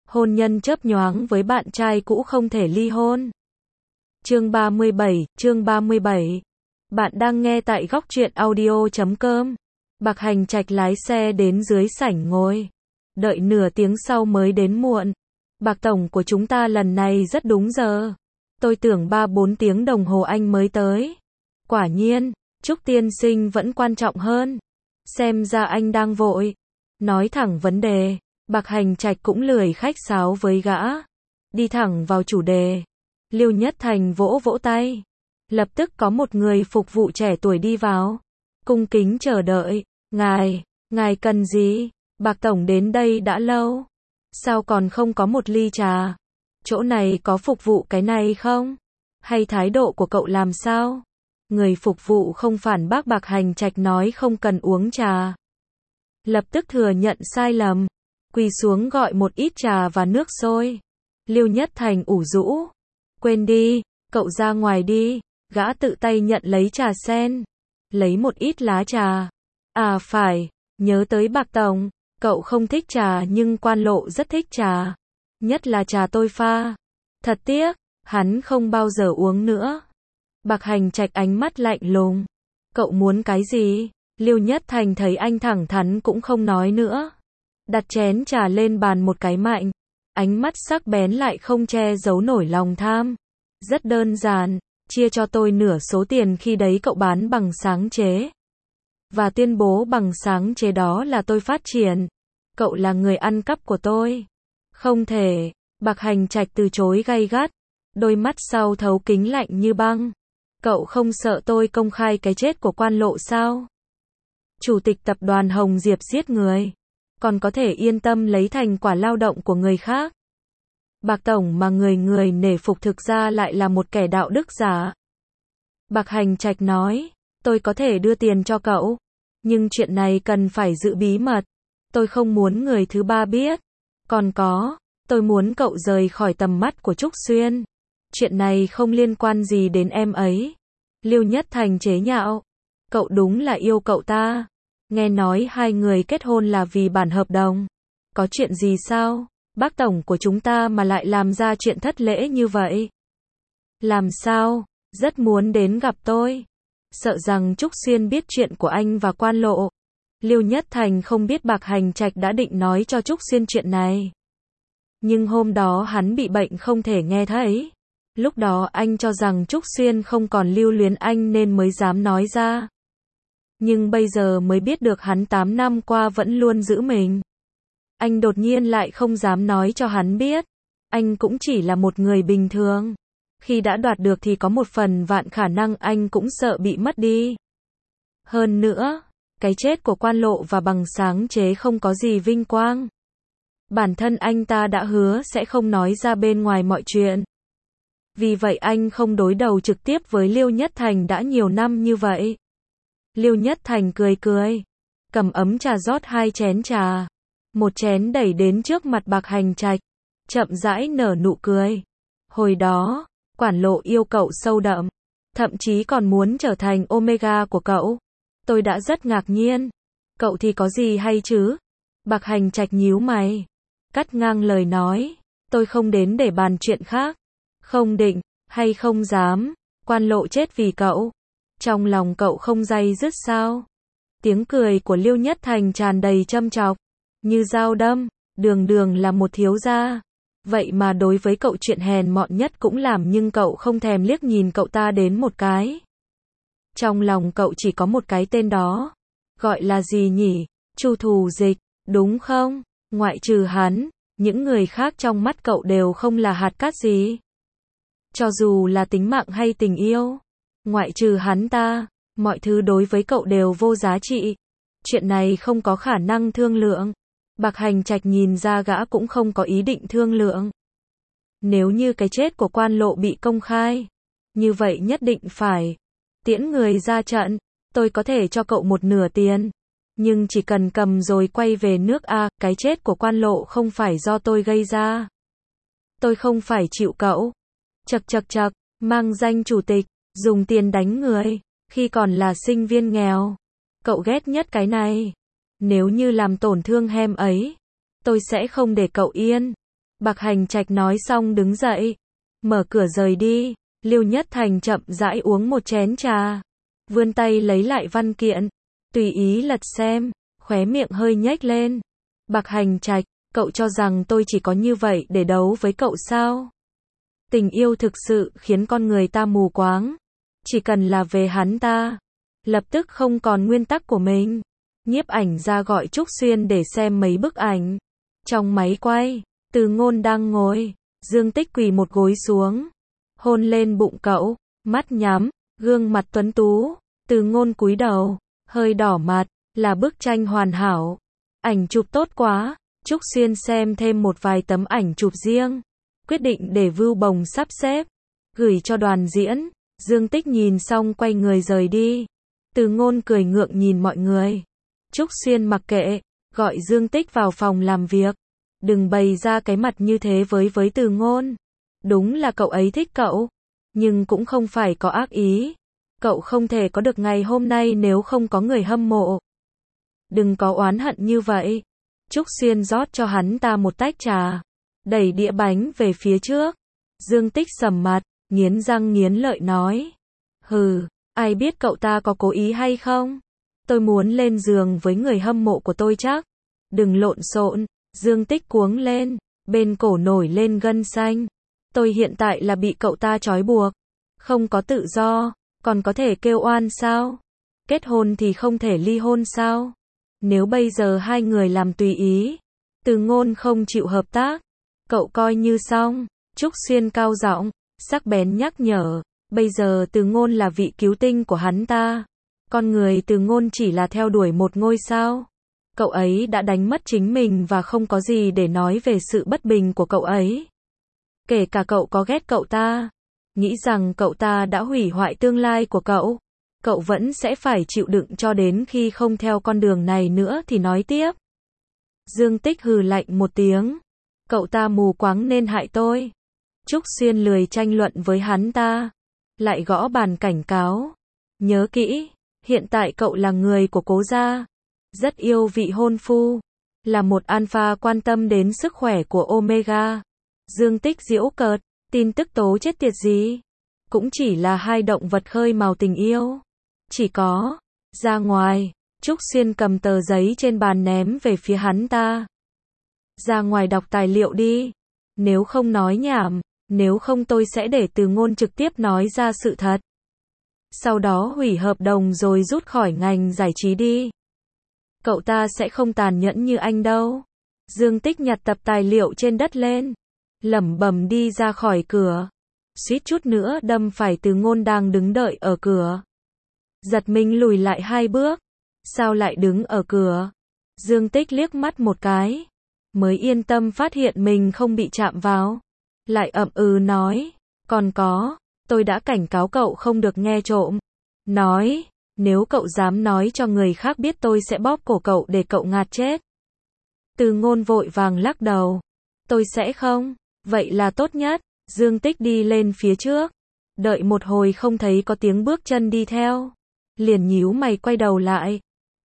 hôn nhân chớp nhoáng với bạn trai cũ không thể ly hôn. Chương 37. Bạn đang nghe tại góc truyện audio.com. Bạc Hành Trạch lái xe đến dưới sảnh ngồi. Đợi nửa tiếng sau mới đến muộn. Bạc tổng của chúng ta lần này rất đúng giờ. Tôi tưởng 3-4 tiếng đồng hồ anh mới tới. Quả nhiên, Trúc tiên sinh vẫn quan trọng hơn. Xem ra anh đang vội. Nói thẳng vấn đề, Bạc Hành Trạch cũng lười khách sáo với gã. Đi thẳng vào chủ đề. Lưu Nhất Thành vỗ vỗ tay. Lập tức có một người phục vụ trẻ tuổi đi vào. Cung kính chờ đợi. Ngài cần gì? Bạc tổng đến đây đã lâu. Sao còn không có một ly trà? Chỗ này có phục vụ cái này không? Hay thái độ của cậu làm sao? Người phục vụ không phản bác Bạc Hành Trạch nói không cần uống trà. Lập tức thừa nhận sai lầm. Quỳ xuống gọi một ít trà và nước sôi. Lưu Nhất Thành ủ rũ. Quên đi, cậu ra ngoài đi. Gã tự tay nhận lấy trà sen. Lấy một ít lá trà. À phải, nhớ tới Bạc tổng. Cậu không thích trà nhưng Quan Lộ rất thích trà. Nhất là trà tôi pha. Thật tiếc, hắn không bao giờ uống nữa. Bạc Hành Trạch ánh mắt lạnh lùng. Cậu muốn cái gì? Lưu Nhất Thành thấy anh thẳng thắn cũng không nói nữa. Đặt chén trà lên bàn một cái mạnh. Ánh mắt sắc bén lại không che giấu nổi lòng tham. Rất đơn giản, chia cho tôi nửa số tiền khi đấy cậu bán bằng sáng chế. Và tuyên bố bằng sáng chế đó là tôi phát triển. Cậu là người ăn cắp của tôi. Không thể, Bạc Hành Trạch từ chối gay gắt. Đôi mắt sau thấu kính lạnh như băng. Cậu không sợ tôi công khai cái chết của Quan Lộ sao? Chủ tịch tập đoàn Hồng Diệp giết người. Còn có thể yên tâm lấy thành quả lao động của người khác. Bạc tổng mà người nể phục thực ra lại là một kẻ đạo đức giả. Bạc Hành Trạch nói, tôi có thể đưa tiền cho cậu. Nhưng chuyện này cần phải giữ bí mật. Tôi không muốn người thứ ba biết. Còn có, tôi muốn cậu rời khỏi tầm mắt của Trúc Xuyên. Chuyện này không liên quan gì đến em ấy. Lưu Nhất Thành chế nhạo. Cậu đúng là yêu cậu ta. Nghe nói hai người kết hôn là vì bản hợp đồng. Có chuyện gì sao? Bác tổng của chúng ta mà lại làm ra chuyện thất lễ như vậy. Làm sao? Rất muốn đến gặp tôi. Sợ rằng Trúc Xuyên biết chuyện của anh và Quan Lộ. Lưu Nhất Thành không biết Bạc Hành Trạch đã định nói cho Trúc Xuyên chuyện này. Nhưng hôm đó hắn bị bệnh không thể nghe thấy. Lúc đó anh cho rằng Trúc Xuyên không còn lưu luyến anh nên mới dám nói ra. Nhưng bây giờ mới biết được hắn 8 năm qua vẫn luôn giữ mình. Anh đột nhiên lại không dám nói cho hắn biết. Anh cũng chỉ là một người bình thường. Khi đã đoạt được thì có một phần vạn khả năng anh cũng sợ bị mất đi. Hơn nữa, cái chết của Quan Lộ và bằng sáng chế không có gì vinh quang. Bản thân anh ta đã hứa sẽ không nói ra bên ngoài mọi chuyện. Vì vậy anh không đối đầu trực tiếp với Lưu Nhất Thành đã nhiều năm như vậy. Lưu Nhất Thành cười. Cầm ấm trà rót 2 chén trà. Một chén đẩy đến trước mặt Bạc Hành Trạch. Chậm rãi nở nụ cười. Hồi đó, Quản Lộ yêu cậu sâu đậm. Thậm chí còn muốn trở thành Omega của cậu. Tôi đã rất ngạc nhiên. Cậu thì có gì hay chứ? Bạc Hành Trạch nhíu mày. Cắt ngang lời nói. Tôi không đến để bàn chuyện khác. Không định, hay không dám. Quan Lộ chết vì cậu. Trong lòng cậu không day dứt sao? Tiếng cười của Lưu Nhất Thành tràn đầy châm chọc. Như dao đâm, đường là một thiếu gia. Vậy mà đối với cậu chuyện hèn mọn nhất cũng làm nhưng cậu không thèm liếc nhìn cậu ta đến một cái. Trong lòng cậu chỉ có một cái tên đó. Gọi là gì nhỉ? Chu Thù Dịch, đúng không? Ngoại trừ hắn, những người khác trong mắt cậu đều không là hạt cát gì. Cho dù là tính mạng hay tình yêu. Ngoại trừ hắn ta, mọi thứ đối với cậu đều vô giá trị. Chuyện này không có khả năng thương lượng. Bạc Hành Trạch nhìn ra gã cũng không có ý định thương lượng. Nếu như cái chết của Quan Lộ bị công khai, như vậy nhất định phải tiễn người ra trận. Tôi có thể cho cậu 1/2 tiền. Nhưng chỉ cần cầm rồi quay về nước A, cái chết của Quan Lộ không phải do tôi gây ra. Tôi không phải chịu cậu. Chậc, mang danh chủ tịch, dùng tiền đánh người, khi còn là sinh viên nghèo. Cậu ghét nhất cái này. Nếu như làm tổn thương hem ấy, tôi sẽ không để cậu yên. Bạc Hành Trạch nói xong đứng dậy, mở cửa rời đi. Lưu Nhất Thành chậm rãi uống một chén trà, vươn tay lấy lại văn kiện, tùy ý lật xem, khóe miệng hơi nhếch lên. Bạc Hành Trạch, cậu cho rằng tôi chỉ có như vậy để đấu với cậu sao? Tình yêu thực sự khiến con người ta mù quáng. Chỉ cần là về hắn ta, lập tức không còn nguyên tắc của mình. Nhiếp ảnh ra gọi Trúc Xuyên để xem mấy bức ảnh. Trong máy quay, Từ Ngôn đang ngồi, Dương Tích quỳ một gối xuống, hôn lên bụng cậu, mắt nhắm, gương mặt tuấn tú. Từ Ngôn cúi đầu, hơi đỏ mặt, là bức tranh hoàn hảo. Ảnh chụp tốt quá. Trúc Xuyên xem thêm một vài tấm ảnh chụp riêng, quyết định để Vưu Bồng sắp xếp, gửi cho đoàn diễn. Dương Tích nhìn xong quay người rời đi. Từ Ngôn cười ngượng nhìn mọi người. Trúc Xuyên mặc kệ, gọi Dương Tích vào phòng làm việc. Đừng bày ra cái mặt như thế với Từ Ngôn. Đúng là cậu ấy thích cậu, nhưng cũng không phải có ác ý. Cậu không thể có được ngày hôm nay nếu không có người hâm mộ. Đừng có oán hận như vậy. Trúc Xuyên rót cho hắn ta một tách trà, đẩy đĩa bánh về phía trước. Dương Tích sầm mặt, nghiến răng nghiến lợi nói. Hừ, ai biết cậu ta có cố ý hay không? Tôi muốn lên giường với người hâm mộ của tôi chắc. Đừng lộn xộn. Dương Tích cuống lên, bên cổ nổi lên gân xanh. Tôi hiện tại là bị cậu ta trói buộc, không có tự do, còn có thể kêu oan sao? Kết hôn thì không thể ly hôn sao? Nếu bây giờ hai người làm tùy ý, Từ Ngôn không chịu hợp tác, cậu coi như xong. Trúc Xuyên cao giọng, sắc bén nhắc nhở, bây giờ Từ Ngôn là vị cứu tinh của hắn ta. Con người Từ Ngôn chỉ là theo đuổi một ngôi sao. Cậu ấy đã đánh mất chính mình và không có gì để nói về sự bất bình của cậu ấy. Kể cả cậu có ghét cậu ta, nghĩ rằng cậu ta đã hủy hoại tương lai của cậu, cậu vẫn sẽ phải chịu đựng cho đến khi không theo con đường này nữa thì nói tiếp. Dương Tích hừ lạnh một tiếng. Cậu ta mù quáng nên hại tôi. Trúc Xuyên lười tranh luận với hắn ta, lại gõ bàn cảnh cáo. Nhớ kỹ, hiện tại cậu là người của Cố gia, rất yêu vị hôn phu, là một alpha quan tâm đến sức khỏe của Omega. Dương Tích giễu cợt, tin tức tố chết tiệt gì? Cũng chỉ là hai động vật khơi mào tình yêu. Chỉ có, ra ngoài. Trúc Xuyên cầm tờ giấy trên bàn ném về phía hắn ta. Ra ngoài đọc tài liệu đi. Nếu không nói nhảm, nếu không tôi sẽ để Từ Ngôn trực tiếp nói ra sự thật. Sau đó hủy hợp đồng rồi rút khỏi ngành giải trí đi. Cậu ta sẽ không tàn nhẫn như anh đâu. Dương Tích nhặt tập tài liệu trên đất lên, lẩm bẩm đi ra khỏi cửa. Suýt chút nữa đâm phải Từ Ngôn đang đứng đợi ở cửa. Giật mình lùi lại 2 bước. Sao lại đứng ở cửa? Dương Tích liếc mắt một cái, mới yên tâm phát hiện mình không bị chạm vào. Lại ậm ừ nói, còn có, tôi đã cảnh cáo cậu không được nghe trộm. Nói, nếu cậu dám nói cho người khác biết tôi sẽ bóp cổ cậu để cậu ngạt chết. Từ Ngôn vội vàng lắc đầu. Tôi sẽ không, vậy là tốt nhất. Dương Tích đi lên phía trước, đợi một hồi không thấy có tiếng bước chân đi theo, liền nhíu mày quay đầu lại.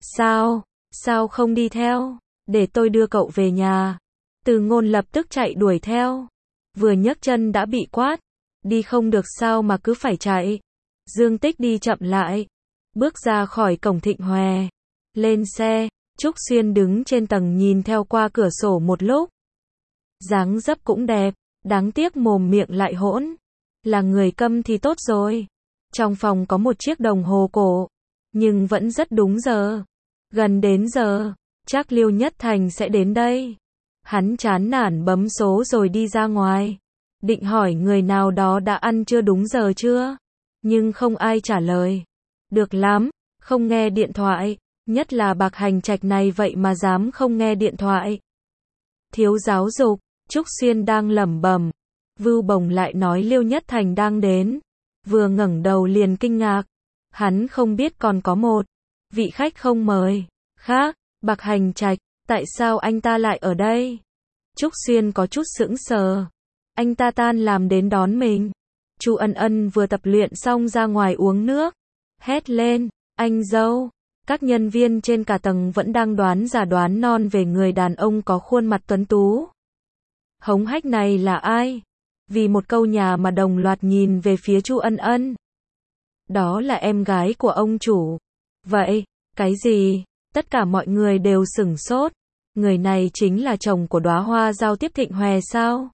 Sao không đi theo? Để tôi đưa cậu về nhà. Từ Ngôn lập tức chạy đuổi theo. Vừa nhấc chân đã bị quát. Đi không được sao mà cứ phải chạy. Dương Tích đi chậm lại, bước ra khỏi cổng Thịnh Hòe. Lên xe, Trúc Xuyên đứng trên tầng nhìn theo qua cửa sổ một lúc. Dáng dấp cũng đẹp, đáng tiếc mồm miệng lại hỗn. Là người câm thì tốt rồi. Trong phòng có một chiếc đồng hồ cổ, nhưng vẫn rất đúng giờ. Gần đến giờ, chắc Lưu Nhất Thành sẽ đến đây. Hắn chán nản bấm số rồi đi ra ngoài. Định hỏi người nào đó đã ăn trưa đúng giờ chưa? Nhưng không ai trả lời. Được lắm, không nghe điện thoại. Nhất là Bạc Hành Trạch này vậy mà dám không nghe điện thoại. Thiếu giáo dục. Trúc Xuyên đang lẩm bẩm. Vưu Bồng lại nói Lưu Nhất Thành đang đến. Vừa ngẩng đầu liền kinh ngạc. Hắn không biết còn có một vị khách không mời khác. Bạc Hành Trạch, tại sao anh ta lại ở đây? Trúc Xuyên có chút sững sờ. Anh ta tan làm đến đón mình. Chu Ân Ân vừa tập luyện xong ra ngoài uống nước, hét lên, anh dâu. Các nhân viên trên cả tầng vẫn đang đoán già đoán non về người đàn ông có khuôn mặt tuấn tú Hống hách này là ai? Vì một câu nhà mà đồng loạt nhìn về phía Chu Ân Ân. Đó là em gái của ông chủ. Vậy, cái gì? Tất cả mọi người đều sửng sốt. Người này chính là chồng của đóa hoa giao tiếp Thịnh Hòe sao?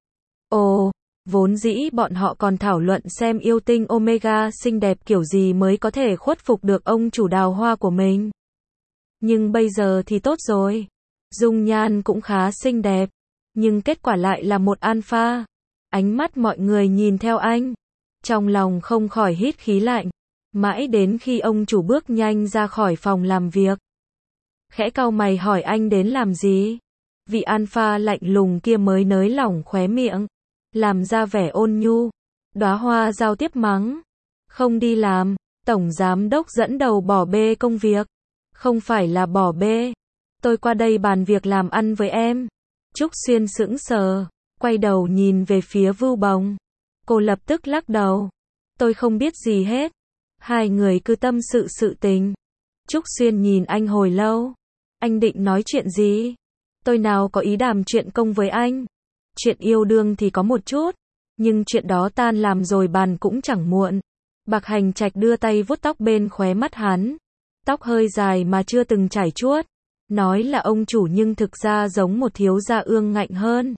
Ồ, vốn dĩ bọn họ còn thảo luận xem yêu tinh Omega xinh đẹp kiểu gì mới có thể khuất phục được ông chủ đào hoa của mình. Nhưng bây giờ thì tốt rồi. Dung nhan cũng khá xinh đẹp. Nhưng kết quả lại là một alpha. Ánh mắt mọi người nhìn theo anh. Trong lòng không khỏi hít khí lạnh. Mãi đến khi ông chủ bước nhanh ra khỏi phòng làm việc. Khẽ cau mày hỏi anh đến làm gì? Vị alpha lạnh lùng kia mới nới lỏng khóe miệng. Làm ra vẻ ôn nhu. Đóa hoa giao tiếp mắng. Không đi làm. Tổng giám đốc dẫn đầu bỏ bê công việc. Không phải là bỏ bê. Tôi qua đây bàn việc làm ăn với em. Trúc Xuyên sững sờ. Quay đầu nhìn về phía Vưu Bồng. Cô lập tức lắc đầu. Tôi không biết gì hết. Hai người cứ tâm sự sự tình. Trúc Xuyên nhìn anh hồi lâu. Anh định nói chuyện gì? Tôi nào có ý đàm chuyện công với anh. Chuyện yêu đương thì có một chút. Nhưng chuyện đó tan làm rồi bàn cũng chẳng muộn. Bạc Hành Trạch đưa tay vuốt tóc bên khóe mắt hắn. Tóc hơi dài mà chưa từng chải chuốt. Nói là ông chủ nhưng thực ra giống một thiếu gia ương ngạnh hơn.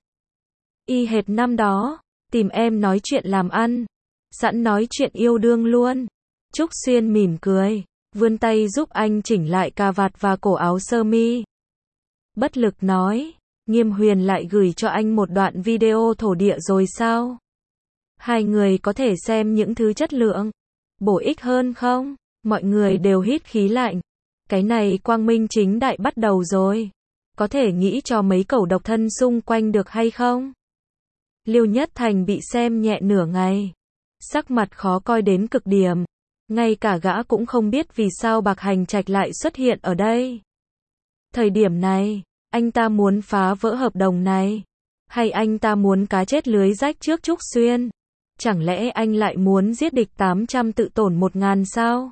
Y hệt năm đó. Tìm em nói chuyện làm ăn. Sẵn nói chuyện yêu đương luôn. Trúc Xuyên mỉm cười. Vươn tay giúp anh chỉnh lại cà vạt và cổ áo sơ mi. Bất lực nói. Nghiêm Huyền lại gửi cho anh một đoạn video thổ địa rồi sao? Hai người có thể xem những thứ chất lượng, bổ ích hơn không? Mọi người đều hít khí lạnh. Cái này quang minh chính đại bắt đầu rồi. Có thể nghĩ cho mấy cẩu độc thân xung quanh được hay không? Liêu Nhất Thành bị xem nhẹ nửa ngày. Sắc mặt khó coi đến cực điểm. Ngay cả gã cũng không biết vì sao Bạc Hành Trạch lại xuất hiện ở đây. Thời điểm này, anh ta muốn phá vỡ hợp đồng này? Hay anh ta muốn cá chết lưới rách trước Trúc Xuyên? Chẳng lẽ anh lại muốn giết địch 800 tự tổn 1000 sao?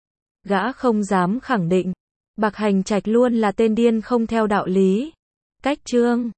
Gã không dám khẳng định. Bạc Hành Trạch luôn là tên điên không theo đạo lý. Cách chương